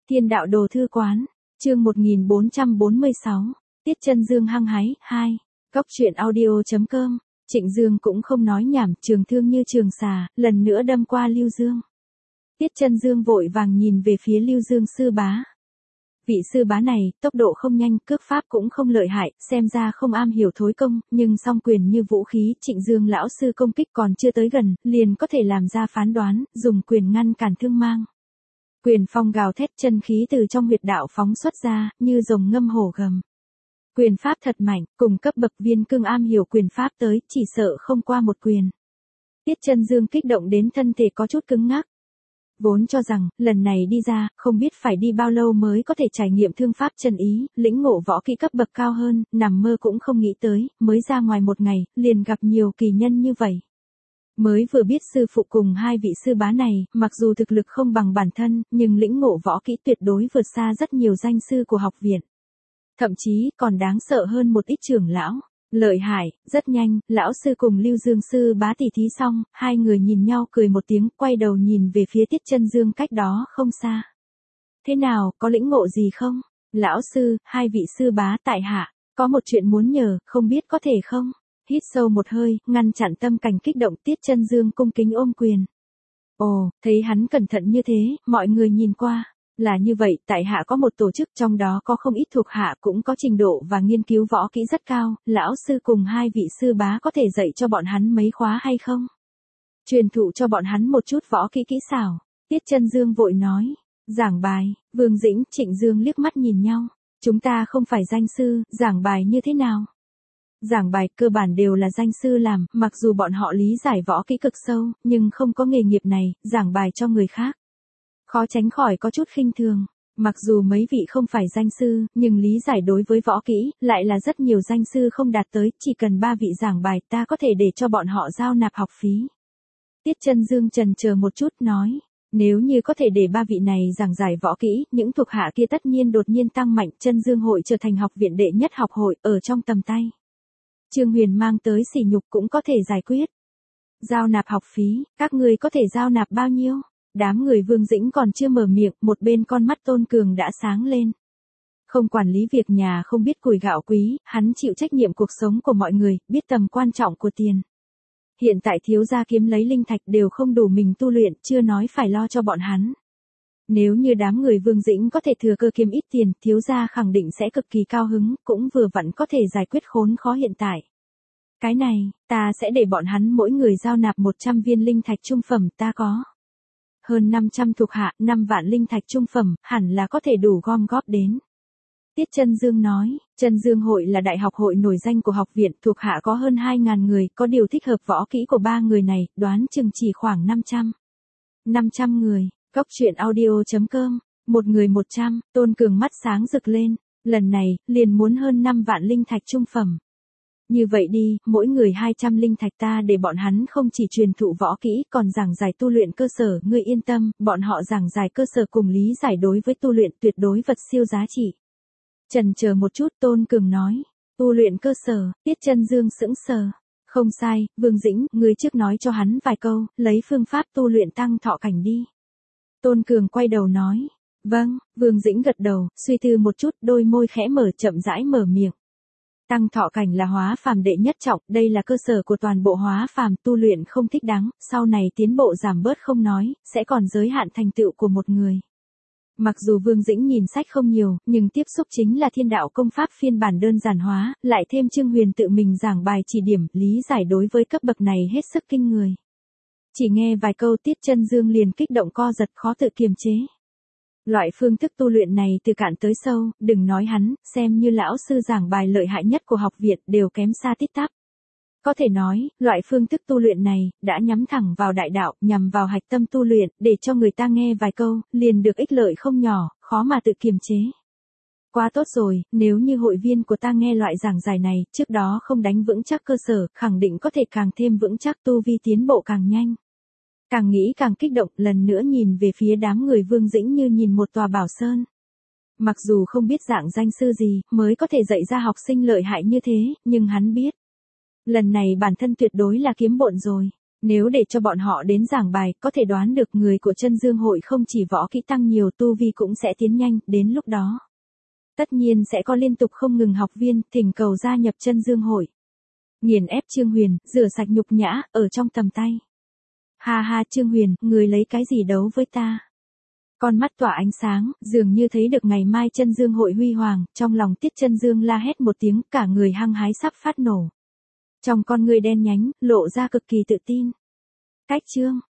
Thiên đạo đồ thư quán, chương 1446, Tiết Chân Dương hăng hái, 2, Góc truyện audio.com, Trịnh Dương cũng không nói nhảm, trường thương như trường xà, lần nữa đâm qua Lưu Dương. Tiết Chân Dương vội vàng nhìn về phía Lưu Dương sư bá. Vị sư bá này, tốc độ không nhanh, cước pháp cũng không lợi hại, xem ra không am hiểu thối công, nhưng song quyền như vũ khí, Trịnh Dương lão sư công kích còn chưa tới gần, liền có thể làm ra phán đoán, dùng quyền ngăn cản thương mang. Quyền phong gào thét, chân khí từ trong huyệt đạo phóng xuất ra, như rồng ngâm hổ gầm. Quyền pháp thật mạnh, cùng cấp bậc viên cương am hiểu quyền pháp tới, chỉ sợ không qua một quyền. Tiết Chân Dương kích động đến thân thể có chút cứng ngắc. Vốn cho rằng, lần này đi ra, không biết phải đi bao lâu mới có thể trải nghiệm thương pháp chân ý, lĩnh ngộ võ kỹ cấp bậc cao hơn, nằm mơ cũng không nghĩ tới, mới ra ngoài một ngày, liền gặp nhiều kỳ nhân như vậy. Mới vừa biết sư phụ cùng hai vị sư bá này, mặc dù thực lực không bằng bản thân, nhưng lĩnh ngộ võ kỹ tuyệt đối vượt xa rất nhiều danh sư của học viện. Thậm chí, còn đáng sợ hơn một ít trưởng lão. Lợi hại, rất nhanh, lão sư cùng Lưu Dương sư bá tỉ thí xong, hai người nhìn nhau cười một tiếng, quay đầu nhìn về phía Tiết Chân Dương cách đó không xa. Thế nào, có lĩnh ngộ gì không? Lão sư, hai vị sư bá tại hạ, có một chuyện muốn nhờ, không biết có thể không? Hít sâu một hơi, ngăn chặn tâm cảnh kích động, Tiết Chân Dương cung kính ôm quyền. Ồ, thấy hắn cẩn thận như thế, mọi người nhìn qua. Là như vậy, tại hạ có một tổ chức, trong đó có không ít thuộc hạ cũng có trình độ và nghiên cứu võ kỹ rất cao, lão sư cùng hai vị sư bá có thể dạy cho bọn hắn mấy khóa hay không? Truyền thụ cho bọn hắn một chút võ kỹ kỹ xảo. Tiết Chân Dương vội nói. Giảng bài, Vương Dĩnh, Trịnh Dương liếc mắt nhìn nhau. Chúng ta không phải danh sư, giảng bài như thế nào? Giảng bài cơ bản đều là danh sư làm, mặc dù bọn họ lý giải võ kỹ cực sâu, nhưng không có nghề nghiệp này, giảng bài cho người khác. Khó tránh khỏi có chút khinh thường. Mặc dù mấy vị không phải danh sư, nhưng lý giải đối với võ kỹ, lại là rất nhiều danh sư không đạt tới, chỉ cần 3 vị giảng bài ta có thể để cho bọn họ giao nạp học phí. Tiết Chân Dương chần chờ một chút nói, nếu như có thể để 3 vị này giảng giải võ kỹ, những thuộc hạ kia tất nhiên đột nhiên tăng mạnh, Chân Dương hội trở thành học viện đệ nhất học hội, ở trong tầm tay. Trương Huyền mang tới sỉ nhục cũng có thể giải quyết. Giao nạp học phí, các ngươi có thể giao nạp bao nhiêu? Đám người Vương Dĩnh còn chưa mở miệng, một bên con mắt Tôn Cường đã sáng lên. Không quản lý việc nhà không biết củi gạo quý, hắn chịu trách nhiệm cuộc sống của mọi người, biết tầm quan trọng của tiền. Hiện tại thiếu gia kiếm lấy linh thạch đều không đủ mình tu luyện, chưa nói phải lo cho bọn hắn. Nếu như đám người Vương Dĩnh có thể thừa cơ kiếm ít tiền, thiếu gia khẳng định sẽ cực kỳ cao hứng, cũng vừa vặn có thể giải quyết khốn khó hiện tại. Cái này, ta sẽ để bọn hắn mỗi người giao nạp 100 viên linh thạch trung phẩm, ta có hơn 500 thuộc hạ, 5 vạn linh thạch trung phẩm, hẳn là có thể đủ gom góp đến. Tiết Chân Dương nói, Chân Dương hội là đại học hội nổi danh của học viện, thuộc hạ có hơn 2.000 người, có điều thích hợp võ kỹ của 3 người này, đoán chừng chỉ khoảng 500. 500 người, Góc truyện audio.com, một người 100, Tôn Cường mắt sáng rực lên, lần này, liền muốn hơn 5 vạn linh thạch trung phẩm. Như vậy đi, mỗi người 200 linh thạch ta để bọn hắn không chỉ truyền thụ võ kỹ, còn giảng giải tu luyện cơ sở, ngươi yên tâm, bọn họ giảng giải cơ sở cùng lý giải đối với tu luyện tuyệt đối vật siêu giá trị. Chần chờ một chút, Tôn Cường nói, tu luyện cơ sở, Tiết Chân Dương sững sờ. Không sai, Vương Dĩnh, ngươi trước nói cho hắn vài câu, lấy phương pháp tu luyện tăng thọ cảnh đi. Tôn Cường quay đầu nói, vâng, Vương Dĩnh gật đầu, suy tư một chút, đôi môi khẽ mở, chậm rãi mở miệng. Tăng thọ cảnh là hóa phàm đệ nhất trọng, đây là cơ sở của toàn bộ hóa phàm, tu luyện không thích đáng, sau này tiến bộ giảm bớt không nói, sẽ còn giới hạn thành tựu của một người. Mặc dù Vương Dĩnh nhìn sách không nhiều, nhưng tiếp xúc chính là thiên đạo công pháp phiên bản đơn giản hóa, lại thêm Trương Huyền tự mình giảng bài chỉ điểm, lý giải đối với cấp bậc này hết sức kinh người. Chỉ nghe vài câu Tiết Chân Dương liền kích động co giật khó tự kiềm chế. Loại phương thức tu luyện này từ cạn tới sâu, đừng nói hắn, xem như lão sư giảng bài lợi hại nhất của học viện đều kém xa tít tắp. Có thể nói, loại phương thức tu luyện này, đã nhắm thẳng vào đại đạo, nhằm vào hạch tâm tu luyện, để cho người ta nghe vài câu, liền được ích lợi không nhỏ, khó mà tự kiềm chế. Quá tốt rồi, nếu như hội viên của ta nghe loại giảng giải này, trước đó không đánh vững chắc cơ sở, khẳng định có thể càng thêm vững chắc tu vi tiến bộ càng nhanh. Càng nghĩ càng kích động, lần nữa nhìn về phía đám người Vương Dĩnh như nhìn một tòa bảo sơn. Mặc dù không biết dạng danh sư gì, mới có thể dạy ra học sinh lợi hại như thế, nhưng hắn biết. Lần này bản thân tuyệt đối là kiếm bộn rồi. Nếu để cho bọn họ đến giảng bài, có thể đoán được người của chân dương hội không chỉ võ kỹ tăng nhiều, tu vi cũng sẽ tiến nhanh, đến lúc đó. Tất nhiên sẽ có liên tục không ngừng học viên, thỉnh cầu gia nhập chân dương hội. Nghiền ép Trương Huyền, rửa sạch nhục nhã, ở trong tầm tay. Ha ha Trương Huyền, người lấy cái gì đấu với ta? Con mắt tỏa ánh sáng, dường như thấy được ngày mai chân dương hội huy hoàng, trong lòng Tiết Chân Dương la hét một tiếng, cả người hăng hái sắp phát nổ. Trong con người đen nhánh, lộ ra cực kỳ tự tin. Cách chương